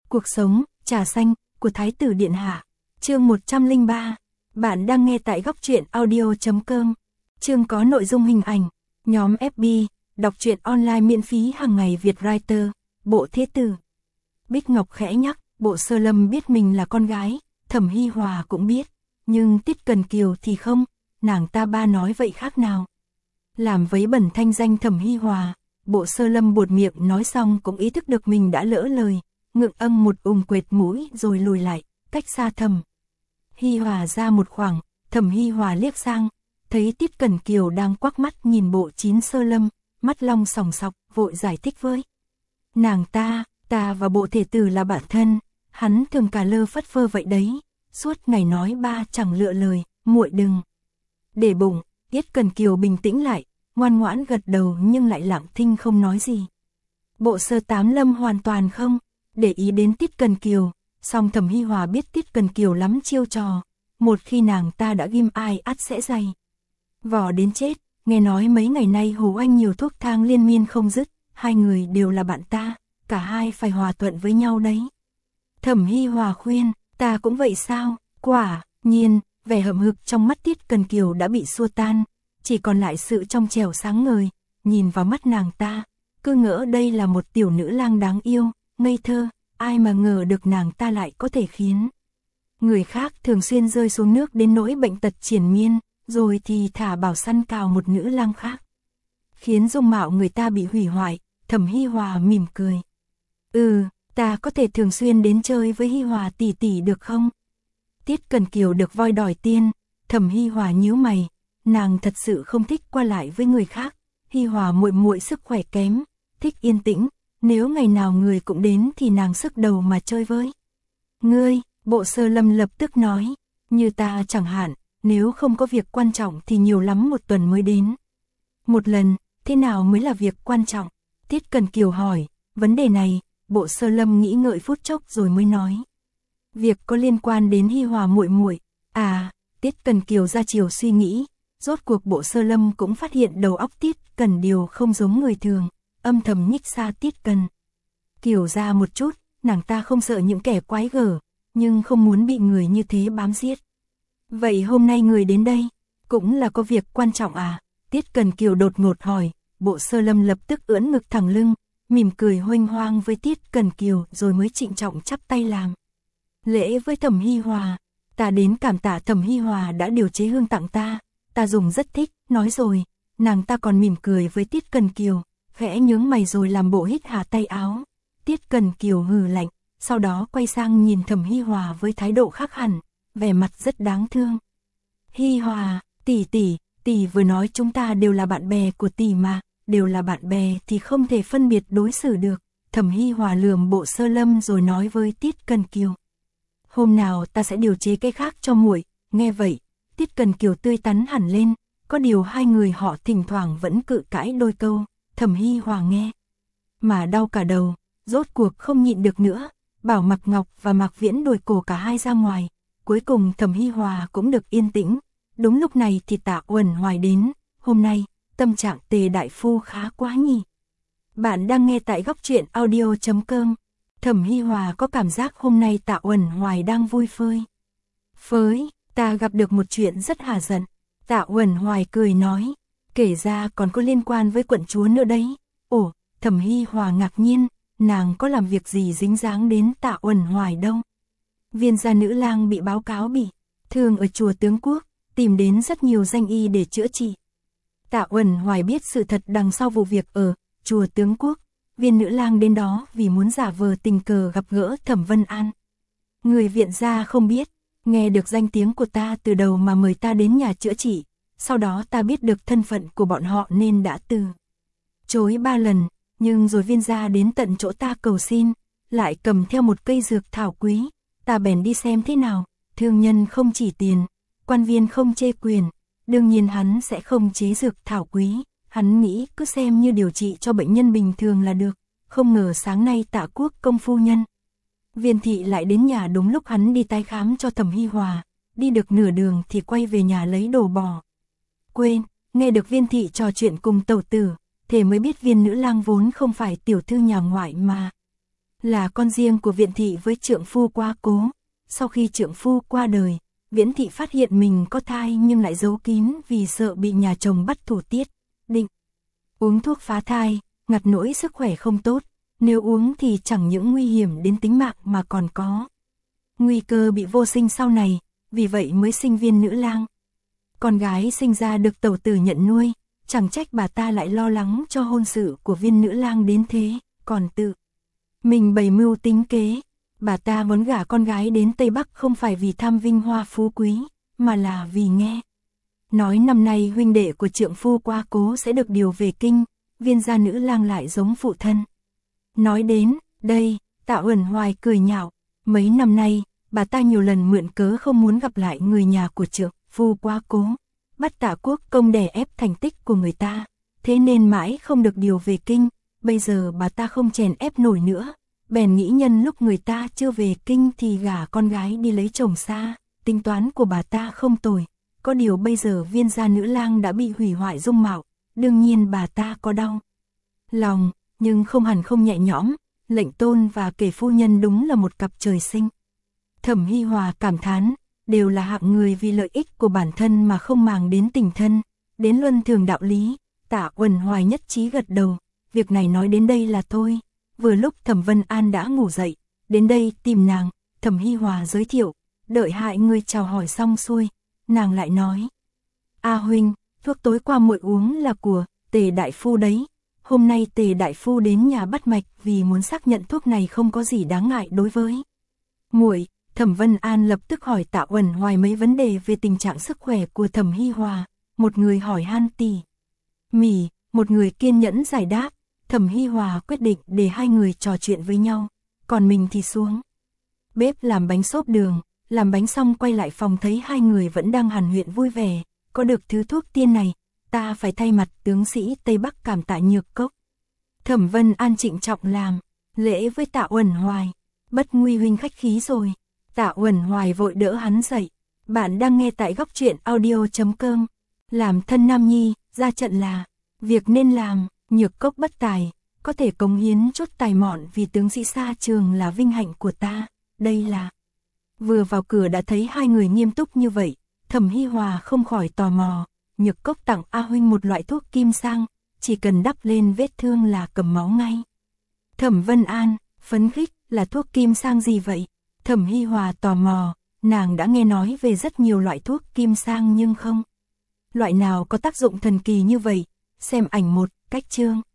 Cuộc sống, trà xanh, của Thái tử Điện Hạ. Chương 103. Bạn đang nghe tại góc truyện audio.com. Chương có nội dung hình ảnh. Nhóm FB, đọc truyện online miễn phí hàng ngày Vietwriter, Bộ Thế Tử. Bích Ngọc khẽ nhắc, Bộ Sơ Lâm biết mình là con gái, Thẩm Hi Hòa cũng biết, nhưng Tiết Cần Kiều thì không, nàng ta ba nói vậy khác nào. Làm vấy bẩn thanh danh Thẩm Hi Hòa, Bộ Sơ Lâm buột miệng nói xong cũng ý thức được mình đã lỡ lời, ngượng một quệt mũi rồi lùi lại, cách xa Thẩm Hi Hòa ra một khoảng. Thẩm Hi Hòa liếc sang, thấy Tiết Cần Kiều đang quắc mắt nhìn Bộ Chín Sơ Lâm, mắt long sòng sọc, vội giải thích với nàng ta và Bộ Thể Tử là bạn thân, hắn thường cả lơ phất phơ vậy đấy, suốt ngày nói ba chẳng lựa lời, muội đừng để bụng. Tiết Cần Kiều bình tĩnh lại, ngoan ngoãn gật đầu nhưng lại lặng thinh không nói gì. Bộ Sơ Tám Lâm hoàn toàn không để ý đến Tiết Cần Kiều, song Thẩm Hi Hòa biết Tiết Cần Kiều lắm chiêu trò, một khi nàng ta đã ghim ai ắt sẽ dày vò đến chết. Nghe nói mấy ngày nay Hồ Anh nhiều thuốc thang liên miên không dứt, hai người đều là bạn ta, cả hai phải hòa thuận với nhau đấy. Thẩm Hi Hòa khuyên, ta cũng vậy sao? Quả nhiên, vẻ hậm hực trong mắt Tiết Cần Kiều đã bị xua tan, chỉ còn lại sự trong trẻo sáng ngời. Nhìn vào mắt nàng ta, cứ ngỡ đây là một tiểu nữ lang đáng yêu, ngây thơ, ai mà ngờ được nàng ta lại có thể khiến người khác thường xuyên rơi xuống nước đến nỗi bệnh tật triền miên, rồi thì thả bảo săn cào một nữ lang khác, khiến dung mạo người ta bị hủy hoại. Thẩm Hi Hòa mỉm cười. Ta có thể thường xuyên đến chơi với Hi Hòa tỷ tỷ được không? Tiết Cần Kiều được voi đòi tiên. Thẩm Hi Hòa nhíu mày, nàng thật sự không thích qua lại với người khác. Hi Hòa muội muội sức khỏe kém, thích yên tĩnh, nếu ngày nào người cũng đến thì nàng sức đầu mà chơi với ngươi. Bộ Sơ Lâm lập tức nói, như ta chẳng hạn, nếu không có việc quan trọng thì nhiều lắm một tuần mới đến một lần, thế nào mới là việc quan trọng? Tiết Cần Kiều hỏi. Vấn đề này, Bộ Sơ Lâm nghĩ ngợi phút chốc rồi mới nói, việc có liên quan đến Hi Hòa muội muội. Tiết Cần Kiều ra chiều suy nghĩ, rốt cuộc Bộ Sơ Lâm cũng phát hiện đầu óc Tiết Cần Điều không giống người thường, âm thầm nhích xa Tiết Cần Kiều ra một chút. Nàng ta không sợ những kẻ quái gở, nhưng không muốn bị người như thế bám giết. Vậy hôm nay người đến đây, cũng là có việc quan trọng à? Tiết Cần Kiều đột ngột hỏi. Bộ Sơ Lâm lập tức ưỡn ngực thẳng lưng, mỉm cười huênh hoang với Tiết Cần Kiều rồi mới trịnh trọng chắp tay làm lễ với Thẩm Hi Hòa. Ta đến cảm tạ Thẩm Hi Hòa đã điều chế hương tặng ta dùng rất thích. Nói rồi, nàng ta còn mỉm cười với Tiết Cần Kiều, khẽ nhướng mày rồi làm bộ hít hà tay áo. Tiết Cần Kiều hừ lạnh, sau đó quay sang nhìn Thẩm Hi Hòa với thái độ khác hẳn, vẻ mặt rất đáng thương. Hi Hòa, tỷ vừa nói chúng ta đều là bạn bè của tỷ mà, đều là bạn bè thì không thể phân biệt đối xử được. Thẩm Hi Hòa lườm Bộ Sơ Lâm rồi nói với Tiết Cần Kiều, hôm nào ta sẽ điều chế cái khác cho muội. Nghe vậy, Tiết Cần Kiều tươi tắn hẳn lên, có điều hai người họ thỉnh thoảng vẫn cự cãi đôi câu. Thẩm Hi Hòa nghe mà đau cả đầu, rốt cuộc không nhịn được nữa, bảo Mạc Ngọc và Mạc Viễn đuổi cổ cả hai ra ngoài. Cuối cùng Thẩm Hi Hòa cũng được yên tĩnh. Đúng lúc này thì Tạ Uẩn Hoài đến. Hôm nay tâm trạng Tề đại phu khá quá nhỉ? Bạn đang nghe tại góc truyện audio.com. Thẩm Hi Hòa có cảm giác hôm nay Tạ Uẩn Hoài đang vui phới. Ta gặp được một chuyện rất hả giận. Tạ Uẩn Hoài cười nói, kể ra còn có liên quan với quận chúa nữa đấy. Ồ, Thẩm Hi Hòa ngạc nhiên, nàng có làm việc gì dính dáng đến Tạ Uẩn Hoài đâu. Viên gia nữ lang bị báo cáo bị thương ở chùa Tướng Quốc, tìm đến rất nhiều danh y để chữa trị. Tạ Uẩn Hoài biết sự thật đằng sau vụ việc ở chùa Tướng Quốc. Viên nữ lang đến đó vì muốn giả vờ tình cờ gặp gỡ Thẩm Vân An. Người viện gia không biết, nghe được danh tiếng của ta từ đầu mà mời ta đến nhà chữa trị. Sau đó ta biết được thân phận của bọn họ nên đã từ chối 3 lần, nhưng rồi viên gia đến tận chỗ ta cầu xin, lại cầm theo một cây dược thảo quý. Ta bèn đi xem thế nào. Thương nhân không chỉ tiền, quan viên không chê quyền, đương nhiên hắn sẽ không chế dược thảo quý. Hắn nghĩ cứ xem như điều trị cho bệnh nhân bình thường là được. Không ngờ sáng nay Tạ Quốc công phu nhân Viên thị lại đến nhà đúng lúc hắn đi tái khám cho Thẩm Hi Hòa. Đi được nửa đường thì quay về nhà lấy đồ bỏ quên. Nghe được Viên thị trò chuyện cùng tẩu tử, thế mới biết viên nữ lang vốn không phải tiểu thư nhà ngoại mà là con riêng của Viễn thị với trượng phu quá cố. Sau khi trượng phu qua đời, Viễn thị phát hiện mình có thai nhưng lại giấu kín vì sợ bị nhà chồng bắt thủ tiết, định uống thuốc phá thai, ngặt nỗi sức khỏe không tốt, nếu uống thì chẳng những nguy hiểm đến tính mạng mà còn có nguy cơ bị vô sinh sau này, vì vậy mới sinh Viên nữ lang. Con gái sinh ra được tẩu tử nhận nuôi, chẳng trách bà ta lại lo lắng cho hôn sự của Viên nữ lang đến thế, còn tự mình bày mưu tính kế. Bà ta muốn gả con gái đến Tây Bắc không phải vì tham vinh hoa phú quý, mà là vì nghe nói năm nay huynh đệ của trượng phu qua cố sẽ được điều về kinh, Viên gia nữ lang lại giống phụ thân. Nói đến đây, Tạ Uẩn Hoài cười nhạo, mấy năm nay, bà ta nhiều lần mượn cớ không muốn gặp lại người nhà của trượng phu quá cố, bắt Tạ Quốc Công đè ép thành tích của người ta, thế nên mãi không được điều về kinh, bây giờ bà ta không chèn ép nổi nữa, bèn nghĩ nhân lúc người ta chưa về kinh thì gả con gái đi lấy chồng xa, tính toán của bà ta không tồi, có điều bây giờ Viên gia nữ lang đã bị hủy hoại dung mạo, đương nhiên bà ta có đau lòng, nhưng không hẳn không nhẹ nhõm, Lệnh Tôn và Kể phu nhân đúng là một cặp trời sinh. Thẩm Hi Hòa cảm thán, đều là hạng người vì lợi ích của bản thân mà không màng đến tình thân, đến luân thường đạo lý. Tạ Uẩn Hoài nhất trí gật đầu, việc này nói đến đây là thôi. Vừa lúc Thẩm Vân An đã ngủ dậy, đến đây tìm nàng, Thẩm Hi Hòa giới thiệu, đợi hai người chào hỏi xong xuôi, nàng lại nói: "A huynh, thuốc tối qua muội uống là của Tề đại phu đấy. Hôm nay Tề đại phu đến nhà bắt mạch vì muốn xác nhận thuốc này không có gì đáng ngại đối với muội." Thẩm Vân An lập tức hỏi Tạ Uẩn Hoài mấy vấn đề về tình trạng sức khỏe của Thẩm Hi Hòa, một người hỏi han tỉ mỉ, một người kiên nhẫn giải đáp. Thẩm Hi Hòa quyết định để hai người trò chuyện với nhau, còn mình thì xuống bếp làm bánh xốp đường, làm bánh xong quay lại phòng thấy hai người vẫn đang hàn huyên vui vẻ, có được thứ thuốc tiên này, ta phải thay mặt tướng sĩ Tây Bắc cảm tạ Nhược Cốc. Thẩm Vân An trịnh trọng làm lễ với Tạ Uẩn Hoài, bất nguy huynh khách khí rồi. Tạ Uẩn Hoài vội đỡ hắn dậy, bạn đang nghe tại góc truyện audio.com, làm thân nam nhi, ra trận là việc nên làm. Nhược Cốc bất tài, có thể cống hiến chút tài mọn vì tướng sĩ xa trường là vinh hạnh của ta, đây là. Vừa vào cửa đã thấy hai người nghiêm túc như vậy, Thẩm Hi Hòa không khỏi tò mò. Nhược Cốc tặng A huynh một loại thuốc kim sang, chỉ cần đắp lên vết thương là cầm máu ngay. Thẩm Vân An phấn khích, là thuốc kim sang gì vậy? Thẩm Hi Hòa tò mò, nàng đã nghe nói về rất nhiều loại thuốc kim sang nhưng không loại nào có tác dụng thần kỳ như vậy. Xem ảnh một, cách chương.